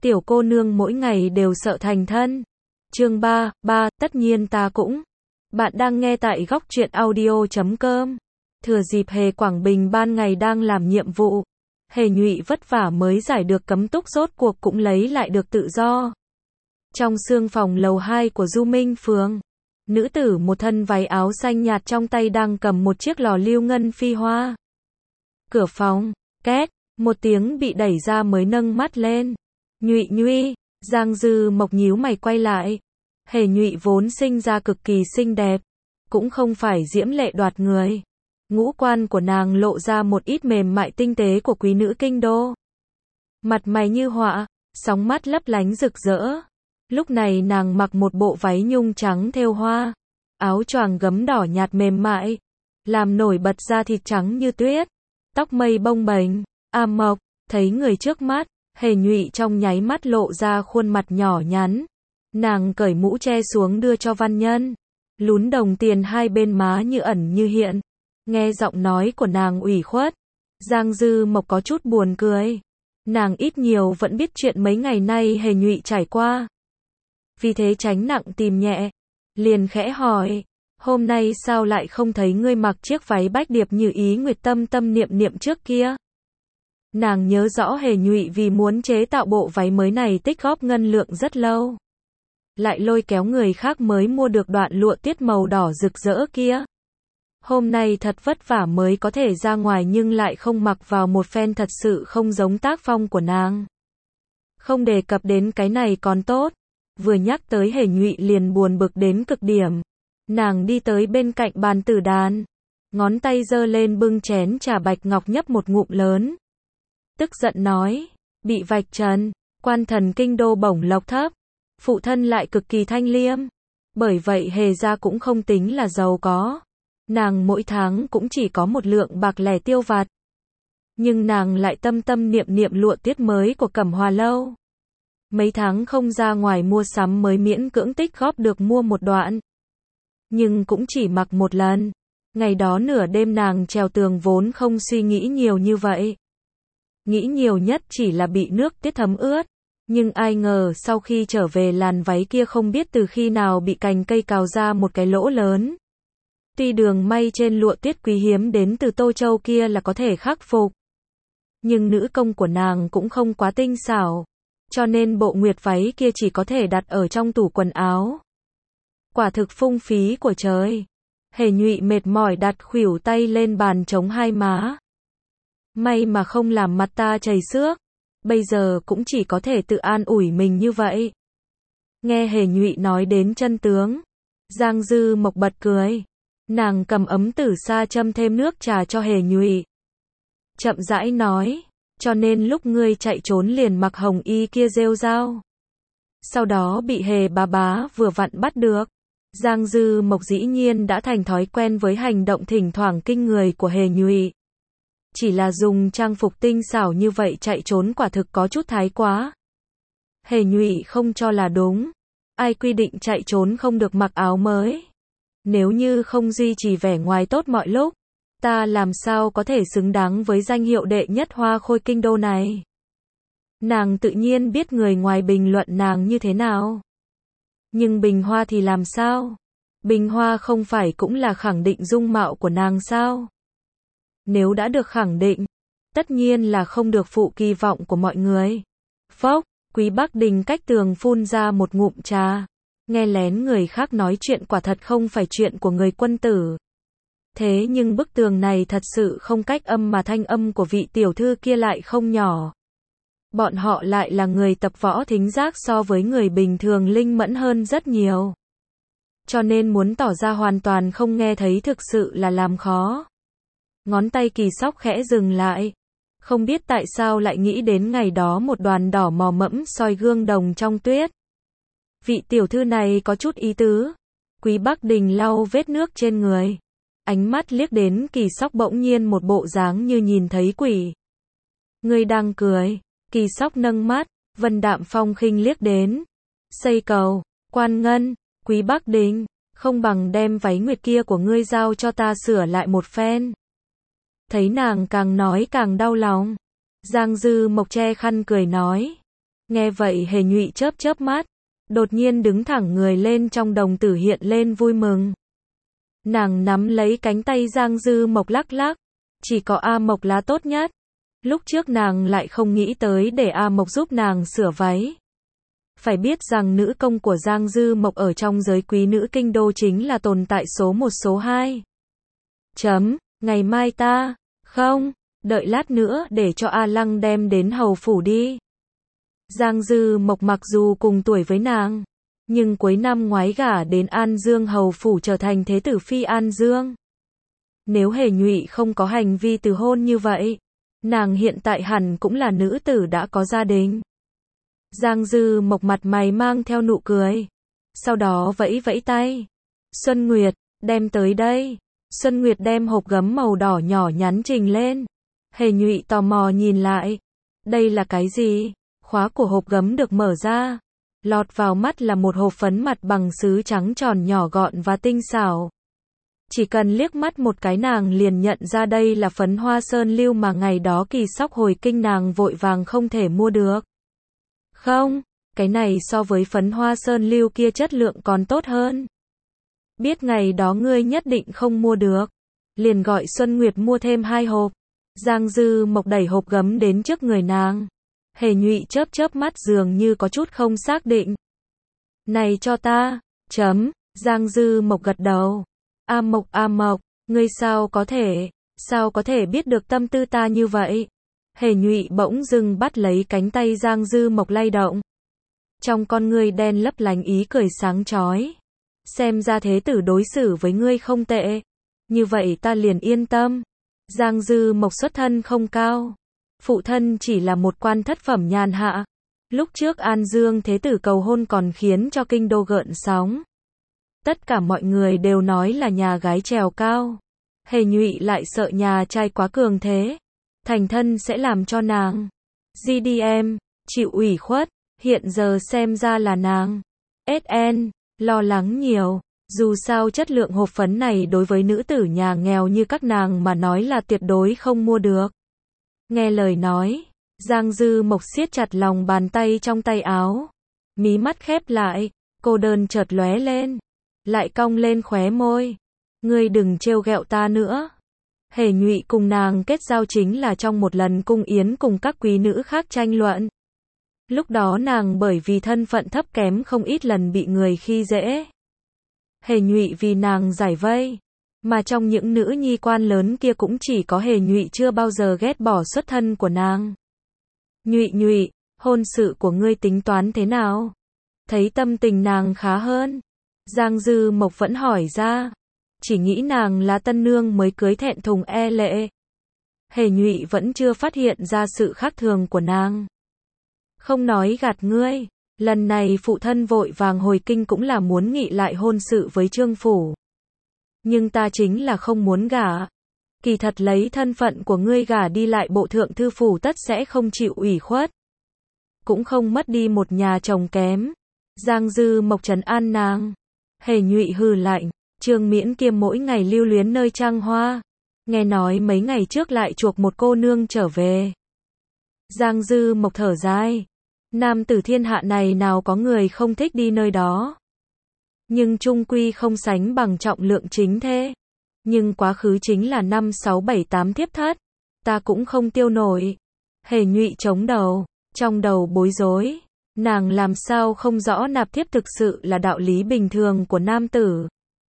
Tiểu cô nương mỗi ngày đều sợ thành thân. Chương 3, tất nhiên ta cũng. Bạn đang nghe tại góc truyện audio.com. Thừa dịp Hề Quảng Bình ban ngày đang làm nhiệm vụ, Hề Nhụy vất vả mới giải được cấm túc, rốt cuộc cũng lấy lại được tự do. Trong xương phòng lầu 2 của Du Minh Phường, nữ tử một thân váy áo xanh nhạt trong tay đang cầm một chiếc lò lưu ngân phi hoa. Cửa phòng, két, một tiếng bị đẩy ra mới nâng mắt lên. Nhụy Nhuy, Giang Dư Mộc nhíu mày quay lại. Hề Nhụy vốn sinh ra cực kỳ xinh đẹp, cũng không phải diễm lệ đoạt người. Ngũ quan của nàng lộ ra một ít mềm mại tinh tế của quý nữ kinh đô. Mặt mày như họa, sóng mắt lấp lánh rực rỡ. Lúc này nàng mặc một bộ váy nhung trắng thêu hoa, áo choàng gấm đỏ nhạt mềm mại, làm nổi bật da thịt trắng như tuyết, tóc mây bông bềnh. Mộc, thấy người trước mắt, Hề Nhụy trong nháy mắt lộ ra khuôn mặt nhỏ nhắn. Nàng cởi mũ che xuống đưa cho văn nhân, lún đồng tiền hai bên má như ẩn như hiện. Nghe giọng nói của nàng ủy khuất, Giang Dư Mộc có chút buồn cười. Nàng ít nhiều vẫn biết chuyện mấy ngày nay Hề Nhụy trải qua, vì thế tránh nặng tìm nhẹ, liền khẽ hỏi, hôm nay sao lại không thấy ngươi mặc chiếc váy bách điệp như ý Nguyệt Tâm Tâm niệm niệm trước kia? Nàng nhớ rõ Hề Nhụy vì muốn chế tạo bộ váy mới này tích góp ngân lượng rất lâu, lại lôi kéo người khác mới mua được đoạn lụa tiết màu đỏ rực rỡ kia. Hôm nay thật vất vả mới có thể ra ngoài nhưng lại không mặc vào một phen thật sự không giống tác phong của nàng. Không đề cập đến cái này còn tốt, vừa nhắc tới Hề Nhụy liền buồn bực đến cực điểm. Nàng đi tới bên cạnh bàn tử đàn, ngón tay giơ lên bưng chén trà bạch ngọc nhấp một ngụm lớn. Tức giận nói, bị vạch trần, quan thần kinh đô bổng lộc thấp, phụ thân lại cực kỳ thanh liêm. Bởi vậy Hề gia cũng không tính là giàu có. Nàng mỗi tháng cũng chỉ có một lượng bạc lẻ tiêu vặt. Nhưng nàng lại tâm tâm niệm niệm lụa tiết mới của Cẩm Hòa Lâu. Mấy tháng không ra ngoài mua sắm mới miễn cưỡng tích góp được mua một đoạn. Nhưng cũng chỉ mặc một lần. Ngày đó nửa đêm nàng trèo tường vốn không suy nghĩ nhiều như vậy. Nghĩ nhiều nhất chỉ là bị nước tiết thấm ướt. Nhưng ai ngờ sau khi trở về làn váy kia không biết từ khi nào bị cành cây cào ra một cái lỗ lớn. Tuy đường may trên lụa tiết quý hiếm đến từ Tô Châu kia là có thể khắc phục, nhưng nữ công của nàng cũng không quá tinh xảo, cho nên bộ nguyệt váy kia chỉ có thể đặt ở trong tủ quần áo. Quả thực phung phí của trời. Hề Nhụy mệt mỏi đặt khuỷu tay lên bàn chống hai má. May mà không làm mặt ta chảy xước, bây giờ cũng chỉ có thể tự an ủi mình như vậy. Nghe Hề Nhụy nói đến chân tướng, Giang Dư Mộc bật cười. Nàng cầm ấm tử sa châm thêm nước trà cho Hề Nhụy, chậm rãi nói, cho nên lúc ngươi chạy trốn liền mặc hồng y kia rêu rao. Sau đó bị Hề bá vừa vặn bắt được. Giang Dư Mộc dĩ nhiên đã thành thói quen với hành động thỉnh thoảng kinh người của Hề Nhụy. Chỉ là dùng trang phục tinh xảo như vậy chạy trốn quả thực có chút thái quá. Hề Nhụy không cho là đúng. Ai quy định chạy trốn không được mặc áo mới? Nếu như không duy trì vẻ ngoài tốt mọi lúc, ta làm sao có thể xứng đáng với danh hiệu đệ nhất hoa khôi kinh đô này? Nàng tự nhiên biết người ngoài bình luận nàng như thế nào. Nhưng Bình Hoa thì làm sao? Bình Hoa không phải cũng là khẳng định dung mạo của nàng sao? Nếu đã được khẳng định, tất nhiên là không được phụ kỳ vọng của mọi người. Phốc, Quý Bắc Đình cách tường phun ra một ngụm trà. Nghe lén người khác nói chuyện quả thật không phải chuyện của người quân tử. Thế nhưng bức tường này thật sự không cách âm mà thanh âm của vị tiểu thư kia lại không nhỏ. Bọn họ lại là người tập võ thính giác so với người bình thường linh mẫn hơn rất nhiều. Cho nên muốn tỏ ra hoàn toàn không nghe thấy thực sự là làm khó. Ngón tay Kỳ Sóc khẽ dừng lại. Không biết tại sao lại nghĩ đến ngày đó một đoàn đỏ mò mẫm soi gương đồng trong tuyết. Vị tiểu thư này có chút ý tứ. Quý Bắc Đình lau vết nước trên người. Ánh mắt liếc đến Kỳ Sóc bỗng nhiên một bộ dáng như nhìn thấy quỷ. Ngươi đang cười. Kỳ Sóc nâng mắt, Vân Đạm Phong khinh liếc đến. Xây cầu, Quan Ngân, Quý Bắc Đình, không bằng đem váy nguyệt kia của ngươi giao cho ta sửa lại một phen. Thấy nàng càng nói càng đau lòng. Giang Dư Mộc che khăn cười nói. Nghe vậy Hề Nhụy chớp chớp mắt, đột nhiên đứng thẳng người lên, trong đồng tử hiện lên vui mừng. Nàng nắm lấy cánh tay Giang Dư Mộc lắc lắc, chỉ có A Mộc là tốt nhất. Lúc trước nàng lại không nghĩ tới để A Mộc giúp nàng sửa váy. Phải biết rằng nữ công của Giang Dư Mộc ở trong giới quý nữ kinh đô chính là tồn tại số 1 số 2. Ngày mai ta, không, đợi lát nữa để cho A Lăng đem đến hầu phủ đi. Giang Dư Mộc mặc dù cùng tuổi với nàng, nhưng cuối năm ngoái gả đến An Dương hầu phủ trở thành thế tử phi An Dương. Nếu Hề Nhụy không có hành vi từ hôn như vậy, nàng hiện tại hẳn cũng là nữ tử đã có gia đình. Giang Dư Mộc mặt mày mang theo nụ cười, sau đó vẫy vẫy tay. Xuân Nguyệt, đem tới đây. Xuân Nguyệt đem hộp gấm màu đỏ nhỏ nhắn trình lên. Hề Nhụy tò mò nhìn lại. Đây là cái gì? Khóa của hộp gấm được mở ra. Lọt vào mắt là một hộp phấn mặt bằng sứ trắng tròn nhỏ gọn và tinh xảo. Chỉ cần liếc mắt một cái nàng liền nhận ra đây là phấn hoa sơn lưu mà ngày đó Kỳ Sóc hồi kinh nàng vội vàng không thể mua được. Không, cái này so với phấn hoa sơn lưu kia chất lượng còn tốt hơn. Biết ngày đó ngươi nhất định không mua được, liền gọi Xuân Nguyệt mua thêm 2 hộp. Giang Dư Mộc đẩy hộp gấm đến trước người nàng. Hề Nhụy chớp chớp mắt dường như có chút không xác định. Này cho ta, Giang Dư Mộc gật đầu. A Mộc, ngươi sao có thể biết được tâm tư ta như vậy? Hề Nhụy bỗng dưng bắt lấy cánh tay Giang Dư Mộc lay động. Trong con ngươi đen lấp lánh ý cười sáng chói. Xem ra thế tử đối xử với ngươi không tệ. Như vậy ta liền yên tâm. Giang Dư Mộc xuất thân không cao. Phụ thân chỉ là một quan thất phẩm nhàn hạ. Lúc trước An Dương thế tử cầu hôn còn khiến cho kinh đô gợn sóng. Tất cả mọi người đều nói là nhà gái trèo cao. Hề Nhụy lại sợ nhà trai quá cường thế. Thành thân sẽ làm cho nàng GDM chịu ủy khuất. Hiện giờ xem ra là nàng SN lo lắng nhiều. Dù sao chất lượng hộp phấn này đối với nữ tử nhà nghèo như các nàng mà nói là tuyệt đối không mua được. Nghe lời nói, Giang Dư Mộc siết chặt lòng bàn tay trong tay áo. Mí mắt khép lại, cô đơn chợt lóe lên. Lại cong lên khóe môi. Ngươi đừng trêu ghẹo ta nữa. Hề Nhụy cùng nàng kết giao chính là trong một lần cung yến cùng các quý nữ khác tranh luận. Lúc đó nàng bởi vì thân phận thấp kém không ít lần bị người khi dễ. Hề Nhụy vì nàng giải vây. Mà trong những nữ nhi quan lớn kia cũng chỉ có Hề Nhụy chưa bao giờ ghét bỏ xuất thân của nàng. Nhụy, hôn sự của ngươi tính toán thế nào? Thấy tâm tình nàng khá hơn, Giang Dư Mộc vẫn hỏi ra. Chỉ nghĩ nàng là tân nương mới cưới thẹn thùng e lệ. Hề Nhụy vẫn chưa phát hiện ra sự khác thường của nàng. Không nói gạt ngươi, lần này phụ thân vội vàng hồi kinh cũng là muốn nghị lại hôn sự với Trương phủ. Nhưng ta chính là không muốn gả. Kỳ thật lấy thân phận của ngươi gả đi lại bộ thượng thư phủ tất sẽ không chịu ủy khuất. Cũng không mất đi một nhà chồng kém. Giang Dư Mộc trấn an nàng. Hề Nhụy hừ lạnh. Trương Miễn kia mỗi ngày lưu luyến nơi trăng hoa. Nghe nói mấy ngày trước lại chuộc một cô nương trở về. Giang Dư Mộc thở dài. Nam tử thiên hạ này nào có người không thích đi nơi đó. Nhưng chung quy không sánh bằng trọng lượng chính thế. Nhưng quá khứ chính là 5, 6, 7, 8 thiếp thất. Ta cũng không tiêu nổi. Hề Nhụy chống đầu. Trong đầu bối rối. Nàng làm sao không rõ nạp thiếp thực sự là đạo lý bình thường của nam tử.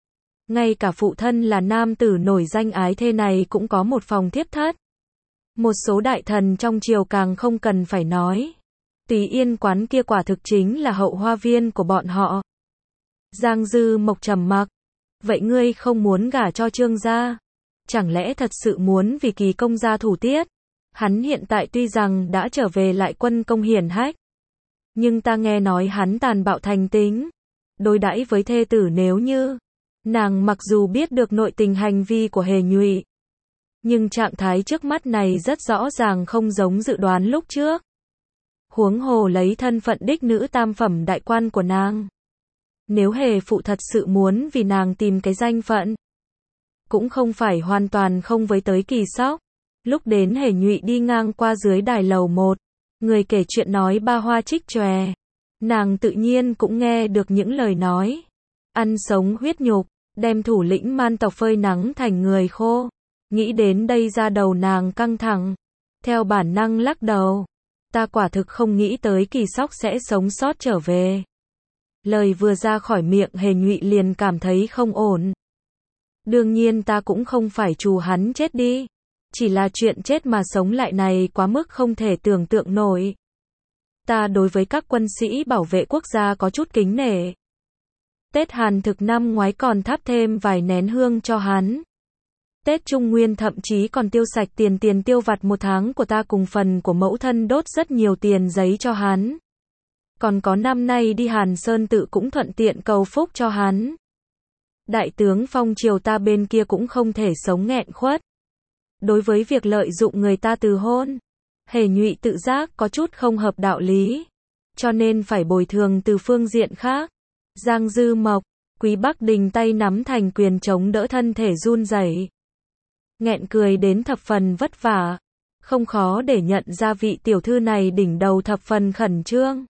Ngay cả phụ thân là nam tử nổi danh ái thê này cũng có một phòng thiếp thất. Một số đại thần trong triều càng không cần phải nói. Tùy Yên quán kia quả thực chính là hậu hoa viên của bọn họ. Giang Dư Mộc trầm mặc. Vậy ngươi không muốn gả cho Trương gia? Chẳng lẽ thật sự muốn vì Kỳ công gia thủ tiết? Hắn hiện tại tuy rằng đã trở về lại quân công hiển hách. Nhưng ta nghe nói hắn tàn bạo thành tính. Đối đãi với thê tử nếu như. Nàng mặc dù biết được nội tình hành vi của Hề Nhụy. Nhưng trạng thái trước mắt này rất rõ ràng không giống dự đoán lúc trước. Huống hồ lấy thân phận đích nữ tam phẩm đại quan của nàng. Nếu Hề phụ thật sự muốn vì nàng tìm cái danh phận. Cũng không phải hoàn toàn không với tới Kỳ Sóc. Lúc đến Hề Nhụy đi ngang qua dưới đài lầu 1. Người kể chuyện nói ba hoa trích chòe. Nàng tự nhiên cũng nghe được những lời nói. Ăn sống huyết nhục, đem thủ lĩnh man tộc phơi nắng thành người khô. Nghĩ đến đây da đầu nàng căng thẳng. Theo bản năng lắc đầu. Ta quả thực không nghĩ tới Kỳ Sóc sẽ sống sót trở về. Lời vừa ra khỏi miệng Hề Nhụy liền cảm thấy không ổn. Đương nhiên ta cũng không phải trù hắn chết đi. Chỉ là chuyện chết mà sống lại này quá mức không thể tưởng tượng nổi. Ta đối với các quân sĩ bảo vệ quốc gia có chút kính nể. Tết Hàn Thực năm ngoái còn thắp thêm vài nén hương cho hắn. Tết Trung Nguyên thậm chí còn tiêu sạch tiền tiêu vặt một tháng của ta cùng phần của mẫu thân đốt rất nhiều tiền giấy cho hắn. Còn có năm nay đi Hàn Sơn Tự cũng thuận tiện cầu phúc cho hắn. Đại tướng phong triều ta bên kia cũng không thể sống nghẹn khuất. Đối với việc lợi dụng người ta từ hôn, Hề Nhụy tự giác có chút không hợp đạo lý. Cho nên phải bồi thường từ phương diện khác. Giang Dư Mộc, Quý Bắc Đình tay nắm thành quyền chống đỡ thân thể run rẩy. Nghẹn cười đến thập phần vất vả. Không khó để nhận ra vị tiểu thư này đỉnh đầu thập phần khẩn trương.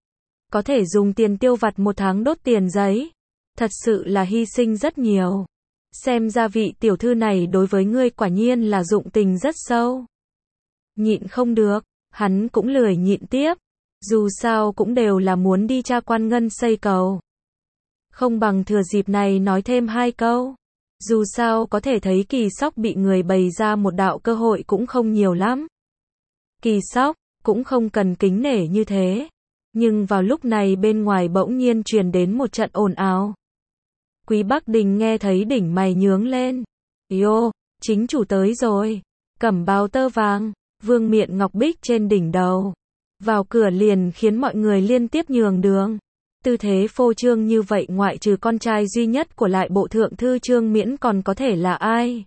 Có thể dùng tiền tiêu vặt một tháng đốt tiền giấy. Thật sự là hy sinh rất nhiều. Xem ra vị tiểu thư này đối với ngươi quả nhiên là dụng tình rất sâu. Nhịn không được, hắn cũng lười nhịn tiếp. Dù sao cũng đều là muốn đi tra quan ngân xây cầu. Không bằng thừa dịp này nói thêm hai câu. Dù sao có thể thấy Kỳ Sóc bị người bày ra một đạo cơ hội cũng không nhiều lắm. Kỳ Sóc cũng không cần kính nể như thế. Nhưng vào lúc này bên ngoài bỗng nhiên truyền đến một trận ồn ào. Quý Bắc Đình nghe thấy đỉnh mày nhướng lên. Yo, chính chủ tới rồi. Cẩm bào tơ vàng, vương miện ngọc bích trên đỉnh đầu. Vào cửa liền khiến mọi người liên tiếp nhường đường. Tư thế phô trương như vậy ngoại trừ con trai duy nhất của lại bộ thượng thư Trương Miễn còn có thể là ai.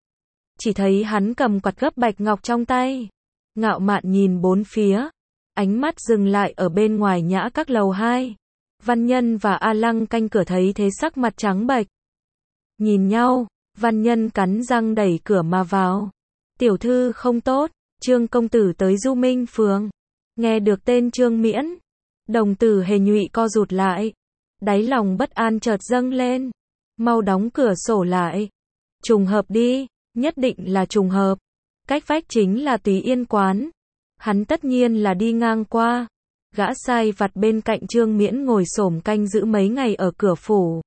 Chỉ thấy hắn cầm quạt gấp bạch ngọc trong tay. Ngạo mạn nhìn bốn phía. Ánh mắt dừng lại ở bên ngoài nhã các lầu 2. Văn Nhân và A Lăng canh cửa thấy thế sắc mặt trắng bệch. Nhìn nhau, Văn Nhân cắn răng đẩy cửa mà vào. Tiểu thư không tốt, Trương công tử tới Du Minh Phường. Nghe được tên Trương Miễn, đồng tử Hề Nhụy co rụt lại. Đáy lòng bất an chợt dâng lên. Mau đóng cửa sổ lại. Trùng hợp đi, nhất định là trùng hợp. Cách vách chính là Túy Yên quán. Hắn tất nhiên là đi ngang qua. Gã sai vặt bên cạnh Trương Miễn ngồi xổm canh giữ mấy ngày ở cửa phủ.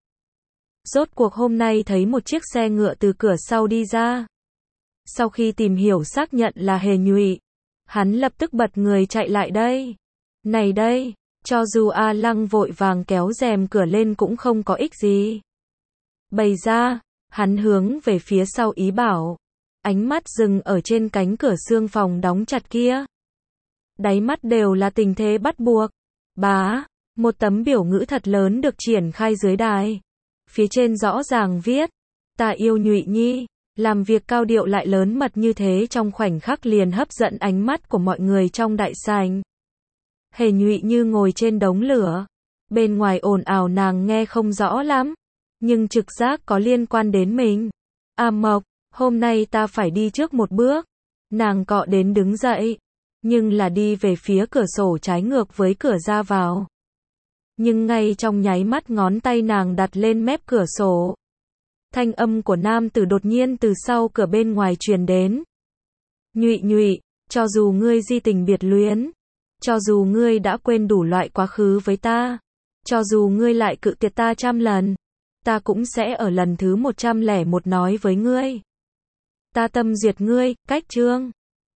Rốt cuộc hôm nay thấy một chiếc xe ngựa từ cửa sau đi ra. Sau khi tìm hiểu xác nhận là Hề Nhụy, hắn lập tức bật người chạy lại đây. Này đây, cho dù A Lăng vội vàng kéo rèm cửa lên cũng không có ích gì. Bày ra, hắn hướng về phía sau ý bảo. Ánh mắt dừng ở trên cánh cửa xương phòng đóng chặt kia. Đáy mắt đều là tình thế bắt buộc. Bá, một tấm biểu ngữ thật lớn được triển khai dưới đài. Phía trên rõ ràng viết, ta yêu Nhụy Nhi. Làm việc cao điệu lại lớn mật như thế trong khoảnh khắc liền hấp dẫn ánh mắt của mọi người trong đại sảnh. Hề Nhụy như ngồi trên đống lửa. Bên ngoài ồn ào nàng nghe không rõ lắm. Nhưng trực giác có liên quan đến mình. A Mộc, hôm nay ta phải đi trước một bước. Nàng cọ đến đứng dậy. Nhưng là đi về phía cửa sổ trái ngược với cửa ra vào. Nhưng ngay trong nháy mắt ngón tay nàng đặt lên mép cửa sổ. Thanh âm của nam tử đột nhiên từ sau cửa bên ngoài truyền đến. Nhụy Nhụy, cho dù ngươi di tình biệt luyến, cho dù ngươi đã quên đủ loại quá khứ với ta, cho dù ngươi lại cự tuyệt ta 100 lần, ta cũng sẽ ở lần thứ 101 nói với ngươi. Ta tâm duyệt ngươi, cách chương.